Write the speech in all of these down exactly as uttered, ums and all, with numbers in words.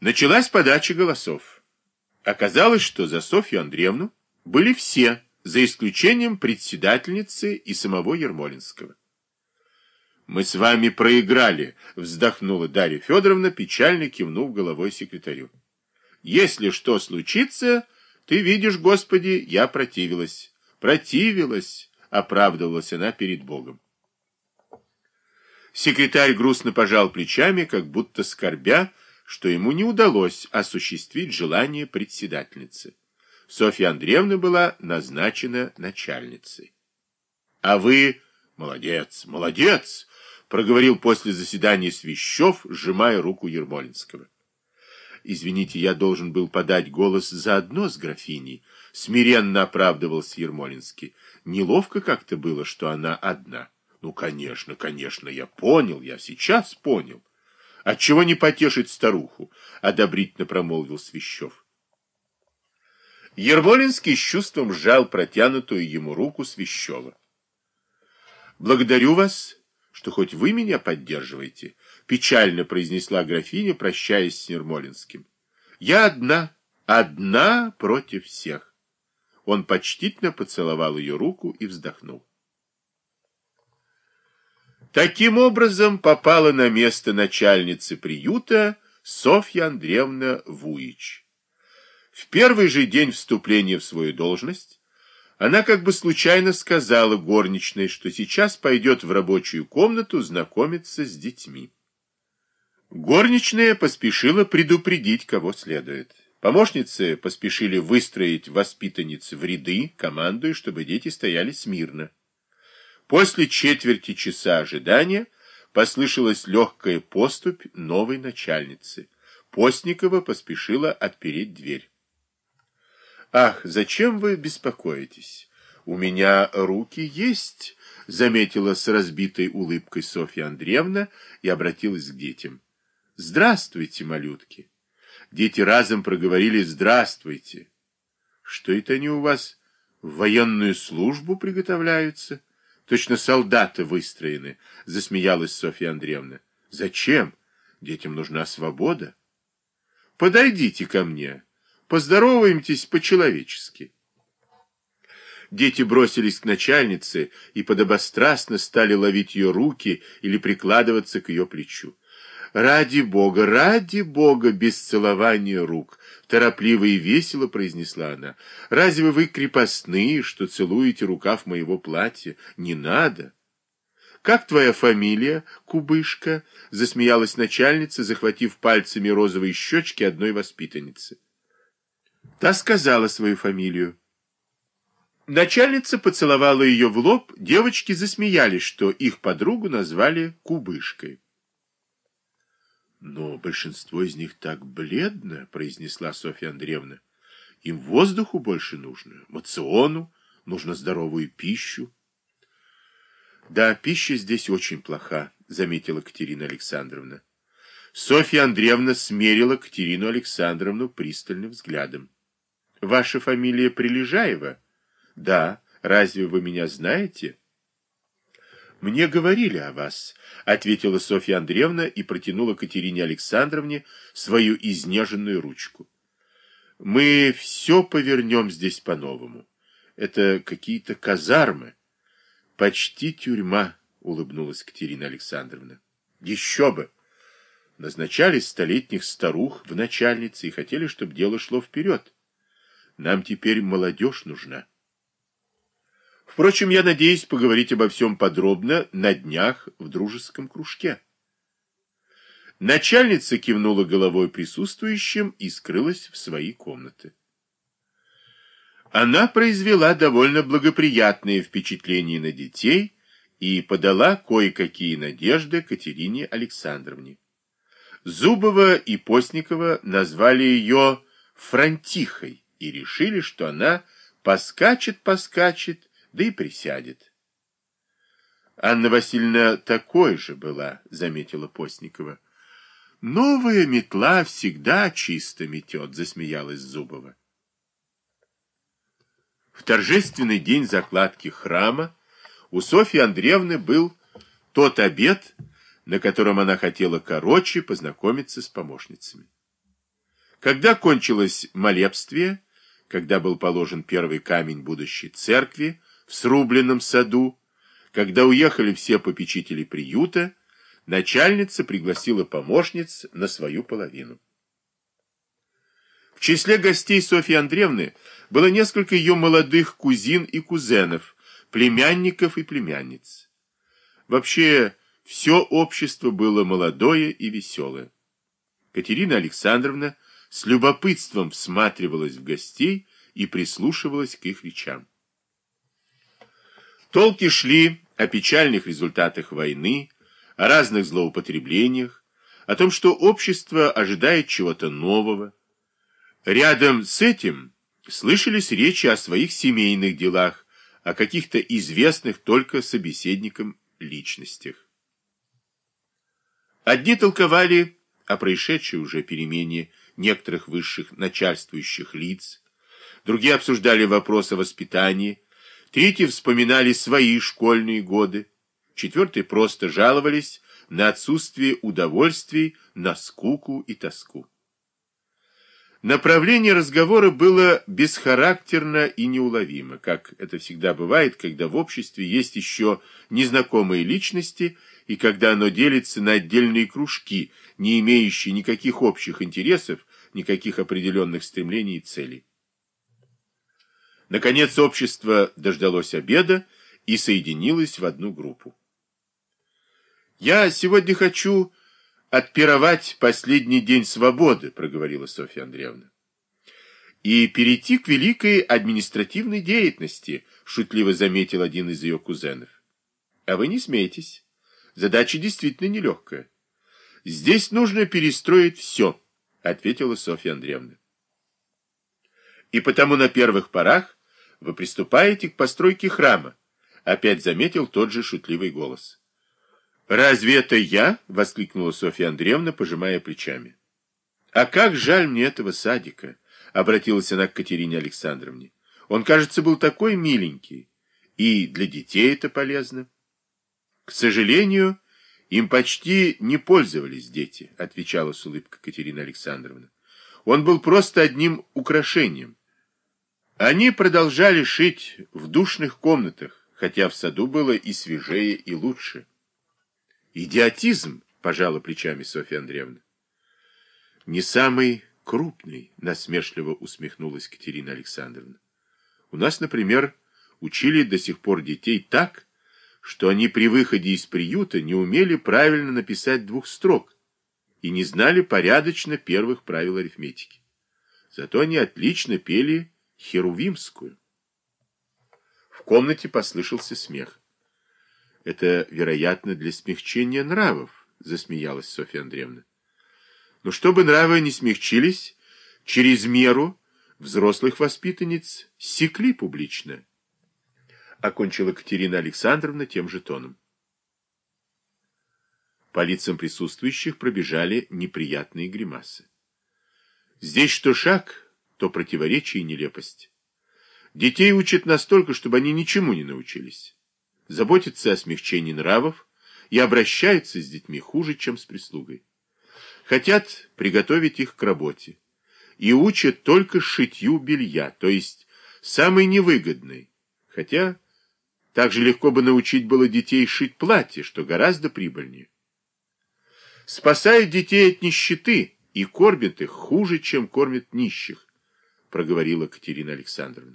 Началась подача голосов. Оказалось, что за Софью Андреевну были все, за исключением председательницы и самого Ермолинского. «Мы с вами проиграли», — вздохнула Дарья Федоровна, печально кивнув головой секретарю. «Если что случится, ты видишь, Господи, я противилась». «Противилась», — оправдывалась она перед Богом. Секретарь грустно пожал плечами, как будто скорбя, что ему не удалось осуществить желание председательницы. Софья Андреевна была назначена начальницей. — А вы... Молодец, молодец! — проговорил после заседания Свищев, сжимая руку Ермолинского. — Извините, я должен был подать голос заодно с графиней. Смиренно оправдывался Ермолинский. Неловко как-то было, что она одна. — Ну, конечно, конечно, я понял, я сейчас понял. Отчего не потешить старуху? — одобрительно промолвил Свищев. Ермолинский с чувством сжал протянутую ему руку Свищева. — Благодарю вас, что хоть вы меня поддерживаете, — печально произнесла графиня, прощаясь с Ермолинским. — Я одна, одна против всех. Он почтительно поцеловал ее руку и вздохнул. Таким образом попала на место начальницы приюта Софья Андреевна Вуич. В первый же день вступления в свою должность она как бы случайно сказала горничной, что сейчас пойдет в рабочую комнату знакомиться с детьми. Горничная поспешила предупредить, кого следует. Помощницы поспешили выстроить воспитанниц в ряды, командуя, чтобы дети стояли смирно. После четверти часа ожидания послышалась легкая поступь новой начальницы. Постникова поспешила отпереть дверь. «Ах, зачем вы беспокоитесь? У меня руки есть», — заметила с разбитой улыбкой Софья Андреевна и обратилась к детям. «Здравствуйте, малютки». Дети разом проговорили «Здравствуйте». «Что это они у вас в военную службу приготовляются? Точно солдаты выстроены», — засмеялась Софья Андреевна. «Зачем? Детям нужна свобода. Подойдите ко мне, поздороваемтесь по-человечески». Дети бросились к начальнице и подобострастно стали ловить ее руки или прикладываться к ее плечу. «Ради Бога, ради Бога, без целования рук!» — торопливо и весело произнесла она. «Разве вы крепостные, что целуете рукав моего платья? Не надо!» «Как твоя фамилия, Кубышка?» — засмеялась начальница, захватив пальцами розовые щечки одной воспитанницы. Та сказала свою фамилию. Начальница поцеловала ее в лоб, девочки засмеялись, что их подругу назвали Кубышкой. «Но большинство из них так бледно», — произнесла Софья Андреевна. «Им воздуху больше нужно, моциону, нужно здоровую пищу». «Да, пища здесь очень плоха», — заметила Катерина Александровна. Софья Андреевна смерила Катерину Александровну пристальным взглядом. «Ваша фамилия Прилежаева?» «Да. Разве вы меня знаете?» «Мне говорили о вас», — ответила Софья Андреевна и протянула Катерине Александровне свою изнеженную ручку. «Мы все повернем здесь по-новому. Это какие-то казармы. Почти тюрьма», — улыбнулась Катерина Александровна. «Еще бы! Назначали столетних старух в начальнице и хотели, чтобы дело шло вперед. Нам теперь молодежь нужна. Впрочем, я надеюсь поговорить обо всем подробно на днях в дружеском кружке». Начальница кивнула головой присутствующим и скрылась в свои комнаты. Она произвела довольно благоприятные впечатления на детей и подала кое-какие надежды Катерине Александровне. Зубова и Постникова назвали ее Франтихой и решили, что она поскачет-поскачет, да и присядет. Анна Васильевна такой же была, заметила Постникова. Новая метла всегда чисто метет, засмеялась Зубова. В торжественный день закладки храма у Софьи Андреевны был тот обед, на котором она хотела короче познакомиться с помощницами. Когда кончилось молебствие, когда был положен первый камень будущей церкви в срубленном саду, когда уехали все попечители приюта, начальница пригласила помощниц на свою половину. В числе гостей Софьи Андреевны было несколько ее молодых кузин и кузенов, племянников и племянниц. Вообще, все общество было молодое и веселое. Катерина Александровна с любопытством всматривалась в гостей и прислушивалась к их речам. Толки шли о печальных результатах войны, о разных злоупотреблениях, о том, что общество ожидает чего-то нового. Рядом с этим слышались речи о своих семейных делах, о каких-то известных только собеседникам личностях. Одни толковали о происшедшей уже перемене некоторых высших начальствующих лиц, другие обсуждали вопрос о воспитании, третьи вспоминали свои школьные годы, четвертые просто жаловались на отсутствие удовольствий, на скуку и тоску. Направление разговора было бесхарактерно и неуловимо, как это всегда бывает, когда в обществе есть еще незнакомые личности и когда оно делится на отдельные кружки, не имеющие никаких общих интересов, никаких определенных стремлений и целей. Наконец общество дождалось обеда и соединилось в одну группу. «Я сегодня хочу отпировать последний день свободы», — проговорила Софья Андреевна, «и перейти к великой административной деятельности», — шутливо заметил один из ее кузенов. «А вы не смейтесь. Задача действительно нелегкая. Здесь нужно перестроить все», — ответила Софья Андреевна. «И потому на первых порах вы приступаете к постройке храма», — опять заметил тот же шутливый голос. «Разве это я?» — воскликнула Софья Андреевна, пожимая плечами. «А как жаль мне этого садика!» — обратилась она к Катерине Александровне. «Он, кажется, был такой миленький. И для детей это полезно». «К сожалению, им почти не пользовались дети», — отвечала с улыбкой Катерина Александровна. «Он был просто одним украшением. Они продолжали шить в душных комнатах, хотя в саду было и свежее, и лучше». «Идиотизм», — пожала плечами Софья Андреевна. «Не самый крупный», — насмешливо усмехнулась Катерина Александровна. «У нас, например, учили до сих пор детей так, что они при выходе из приюта не умели правильно написать двух строк и не знали порядочно первых правил арифметики. Зато они отлично пели херувимскую». В комнате послышался смех. «Это, вероятно, для смягчения нравов», — засмеялась Софья Андреевна. «Но чтобы нравы не смягчились, через меру взрослых воспитанниц секли публично», — окончила Катерина Александровна тем же тоном. По лицам присутствующих пробежали неприятные гримасы. Здесь что шаг, то противоречие и нелепость. Детей учат настолько, чтобы они ничему не научились. Заботятся о смягчении нравов и обращаются с детьми хуже, чем с прислугой. Хотят приготовить их к работе и учат только шитью белья, то есть самой невыгодной, хотя так же легко бы научить было детей шить платье, что гораздо прибыльнее. Спасают детей от нищеты и кормят их хуже, чем кормят нищих, проговорила Катерина Александровна.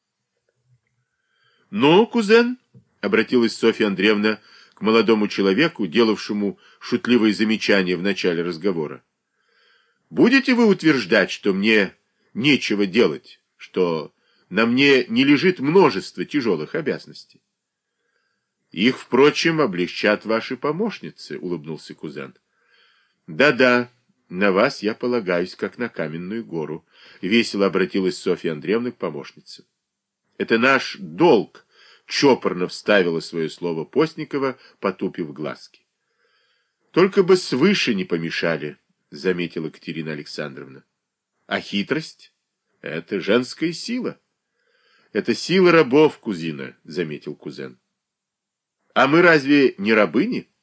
«Ну, кузен», — обратилась Софья Андреевна к молодому человеку, делавшему шутливые замечания в начале разговора, «будете вы утверждать, что мне нечего делать, что на мне не лежит множество тяжелых обязанностей?» «Их, впрочем, облегчат ваши помощницы», — улыбнулся кузен. «Да-да, на вас я полагаюсь, как на каменную гору», — весело обратилась Софья Андреевна к помощнице. «Это наш долг», — чопорно вставила свое слово Постникова, потупив глазки. «Только бы свыше не помешали», — заметила Катерина Александровна. «А хитрость — это женская сила». «Это сила рабов, кузина», — заметил кузен. «А мы разве не рабыни?»